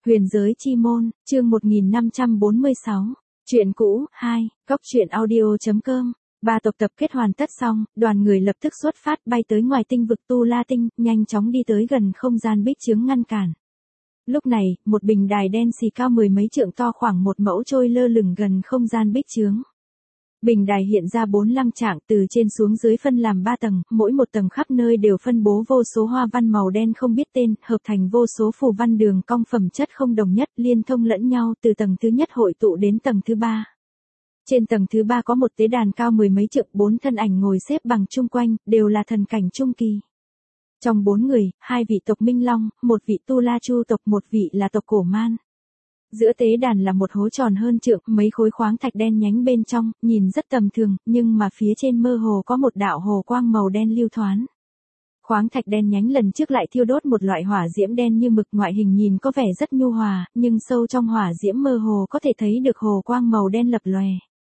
Huyền giới chi môn, chương 1546. Chuyện cũ, 2, góc truyện audio.com. Ba tộc tập kết hoàn tất xong, đoàn người lập tức xuất phát bay tới ngoài tinh vực Tu La Tinh, nhanh chóng đi tới gần không gian bích chướng ngăn cản. Lúc này, một bình đài đen xì cao mười mấy trượng to khoảng một mẫu trôi lơ lửng gần không gian bích chướng. Bình đài hiện ra 4 lăng trạng từ trên xuống dưới phân làm 3 tầng, mỗi một tầng khắp nơi đều phân bố vô số hoa văn màu đen không biết tên, hợp thành vô số phù văn đường cong phẩm chất không đồng nhất, liên thông lẫn nhau từ tầng thứ nhất hội tụ đến tầng thứ 3. Trên tầng thứ 3 có một tế đàn cao mười mấy trượng, 4 thân ảnh ngồi xếp bằng chung quanh, đều là thần cảnh trung kỳ. Trong 4 người, 2 vị tộc Minh Long, một vị Tu La Chu tộc, một vị là tộc Cổ Man. Giữa tế đàn là một hố tròn hơn trượng, mấy khối khoáng thạch đen nhánh bên trong, nhìn rất tầm thường, nhưng mà phía trên mơ hồ có một đạo hồ quang màu đen lưu thoáng. Khoáng thạch đen nhánh lần trước lại thiêu đốt một loại hỏa diễm đen như mực, ngoại hình nhìn có vẻ rất nhu hòa, nhưng sâu trong hỏa diễm mơ hồ có thể thấy được hồ quang màu đen lập lòe.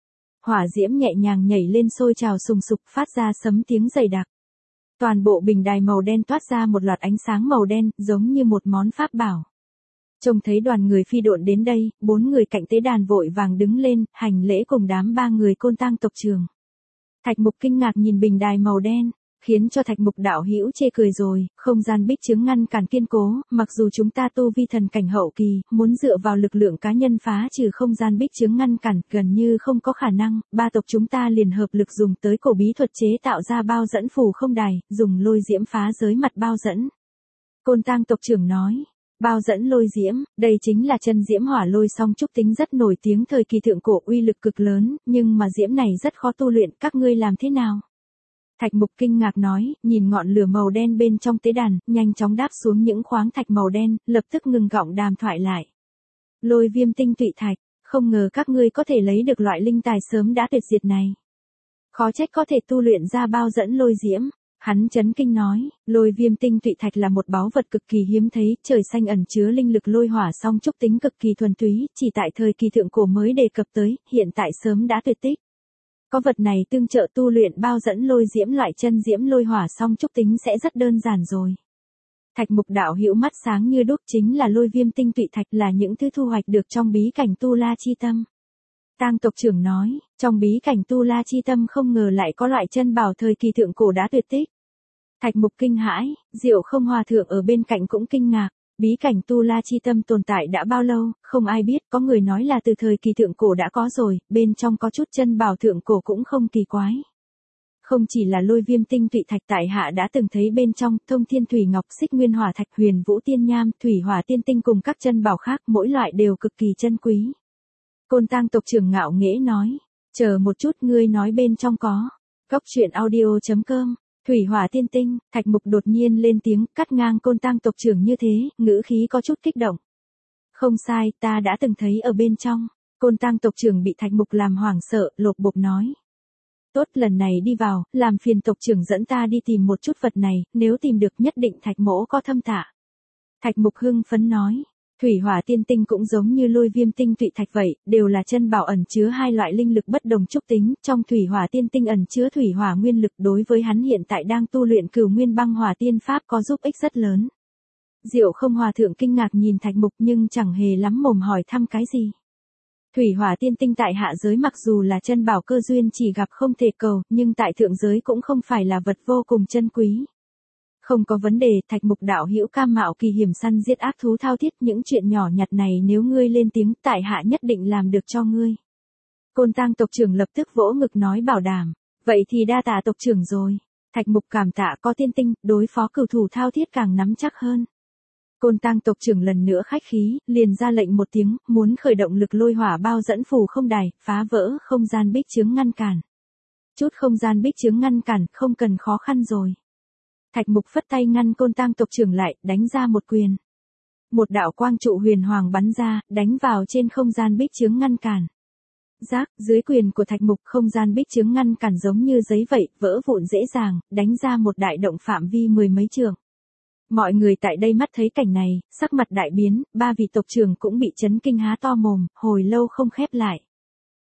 Hỏa diễm nhẹ nhàng nhảy lên sôi trào sùng sục, phát ra sấm tiếng dày đặc. Toàn bộ bình đài màu đen toát ra một loạt ánh sáng màu đen, giống như một món pháp bảo. Trông thấy đoàn người phi độn đến đây, 4 người cạnh tế đàn vội vàng đứng lên, hành lễ cùng đám 3 người Côn Tang tộc trưởng. Thạch Mục kinh ngạc nhìn bình đài màu đen, khiến cho Thạch Mục đạo hữu chê cười rồi, không gian bích chướng ngăn cản kiên cố, mặc dù chúng ta tu vi thần cảnh hậu kỳ, muốn dựa vào lực lượng cá nhân phá trừ không gian bích chướng ngăn cản, gần như không có khả năng, 3 tộc chúng ta liền hợp lực dùng tới cổ bí thuật chế tạo ra bao dẫn phù không đài, dùng lôi diễm phá giới mặt bao dẫn. Côn Tang tộc trưởng nói. Bao dẫn lôi diễm, đây chính là chân diễm hỏa lôi song trúc tính rất nổi tiếng thời kỳ thượng cổ, uy lực cực lớn, nhưng mà diễm này rất khó tu luyện, các ngươi làm thế nào? Thạch Mục kinh ngạc nói, nhìn ngọn lửa màu đen bên trong tế đàn, nhanh chóng đáp xuống những khoáng thạch màu đen, lập tức ngừng gọng đàm thoại lại. Lôi viêm tinh tụy thạch, không ngờ các ngươi có thể lấy được loại linh tài sớm đã tuyệt diệt này. Khó trách có thể tu luyện ra bao dẫn lôi diễm. Hắn chấn kinh nói, lôi viêm tinh tụy thạch là một báu vật cực kỳ hiếm thấy, trời xanh ẩn chứa linh lực lôi hỏa song trúc tính cực kỳ thuần túy, chỉ tại thời kỳ thượng cổ mới đề cập tới, hiện tại sớm đã tuyệt tích. Có vật này tương trợ tu luyện bao dẫn lôi diễm loại chân diễm lôi hỏa song trúc tính sẽ rất đơn giản rồi. Thạch Mục đạo hữu mắt sáng như đuốc, chính là lôi viêm tinh tụy thạch, là những thứ thu hoạch được trong bí cảnh Tu La Chi Tâm. Tang tộc trưởng nói, trong bí cảnh Tu La Chi Tâm không ngờ lại có loại chân bảo thời kỳ thượng cổ đã tuyệt tích. Thạch Mục kinh hãi, Diệu Không hòa thượng ở bên cạnh cũng kinh ngạc, bí cảnh Tu La Chi Tâm tồn tại đã bao lâu, không ai biết, có người nói là từ thời kỳ thượng cổ đã có rồi, bên trong có chút chân bảo thượng cổ cũng không kỳ quái. Không chỉ là lôi viêm tinh tụy thạch, tại hạ đã từng thấy bên trong thông thiên thủy ngọc, xích nguyên hỏa thạch, huyền vũ tiên nham, thủy hỏa tiên tinh cùng các chân bảo khác, mỗi loại đều cực kỳ chân quý. Côn Tang tộc trưởng ngạo nghễ nói, chờ một chút, ngươi nói bên trong có. Góc truyện audio.com. Thủy hỏa tiên tinh. Thạch Mục đột nhiên lên tiếng, cắt ngang Côn Tang tộc trưởng như thế, ngữ khí có chút kích động. Không sai, ta đã từng thấy ở bên trong. Côn Tang tộc trưởng bị Thạch Mục làm hoảng sợ, lột bột nói. Tốt, lần này đi vào, làm phiền tộc trưởng dẫn ta đi tìm một chút vật này, nếu tìm được nhất định Thạch mỗ có thâm tạ. Thạch Mục hưng phấn nói. Thủy hỏa tiên tinh cũng giống như lôi viêm tinh tụy thạch vậy, đều là chân bảo ẩn chứa hai loại linh lực bất đồng trúc tính, trong thủy hỏa tiên tinh ẩn chứa thủy hỏa nguyên lực, đối với hắn hiện tại đang tu luyện Cửu Nguyên Băng Hỏa Tiên Pháp có giúp ích rất lớn. Diệu Không hòa thượng kinh ngạc nhìn Thạch Mục nhưng chẳng hề lắm mồm hỏi thăm cái gì. Thủy hỏa tiên tinh tại hạ giới mặc dù là chân bảo cơ duyên chỉ gặp không thể cầu, nhưng tại thượng giới cũng không phải là vật vô cùng chân quý. Không có vấn đề, Thạch Mục đạo hữu cam mạo kỳ hiểm săn giết ác thú thao thiết, những chuyện nhỏ nhặt này nếu ngươi lên tiếng, tại hạ nhất định làm được cho ngươi. Côn Tang tộc trưởng lập tức vỗ ngực nói bảo đảm, vậy thì đa tạ tộc trưởng rồi. Thạch Mục cảm tạ, có tiên tinh, đối phó cửu thủ thao thiết càng nắm chắc hơn. Côn Tang tộc trưởng lần nữa khách khí, liền ra lệnh một tiếng, muốn khởi động lực lôi hỏa bao dẫn phù không đài, phá vỡ không gian bích chướng ngăn cản. Chút không gian bích chướng ngăn cản, không cần khó khăn rồi. Thạch Mục phất tay ngăn Côn Tang tộc trưởng lại, đánh ra một quyền. Một đạo quang trụ huyền hoàng bắn ra, đánh vào trên không gian bích chướng ngăn cản. Rác, dưới quyền của Thạch Mục, không gian bích chướng ngăn cản giống như giấy vậy, vỡ vụn dễ dàng, đánh ra một đại động phạm vi mười mấy trượng. Mọi người tại đây mắt thấy cảnh này, sắc mặt đại biến, 3 vị tộc trưởng cũng bị chấn kinh há to mồm, hồi lâu không khép lại.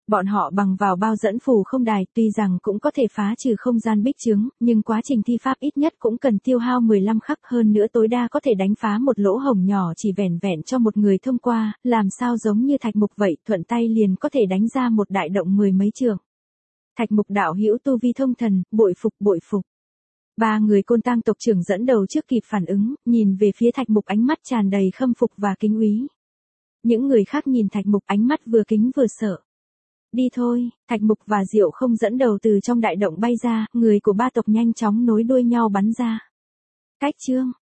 Bọn họ bằng vào bao dẫn phù không đài, tuy rằng cũng có thể phá trừ không gian bích chướng, nhưng quá trình thi pháp ít nhất cũng cần tiêu hao 15 khắc, hơn nữa tối đa có thể đánh phá một lỗ hổng nhỏ chỉ vẻn vẹn cho một người thông qua, làm sao giống như Thạch Mục vậy, thuận tay liền có thể đánh ra một đại động 10 mấy trượng. Thạch Mục đạo hữu tu vi thông thần, bội phục bội phục. Ba người Côn Tang tộc trưởng dẫn đầu trước kịp phản ứng, nhìn về phía Thạch Mục ánh mắt tràn đầy khâm phục và kính úy. Những người khác nhìn Thạch Mục ánh mắt vừa kính vừa sợ. Đi thôi, Thạch Mục và Diệu Không dẫn đầu từ trong đại động bay ra, người của ba tộc nhanh chóng nối đuôi nhau bắn ra. Cách chương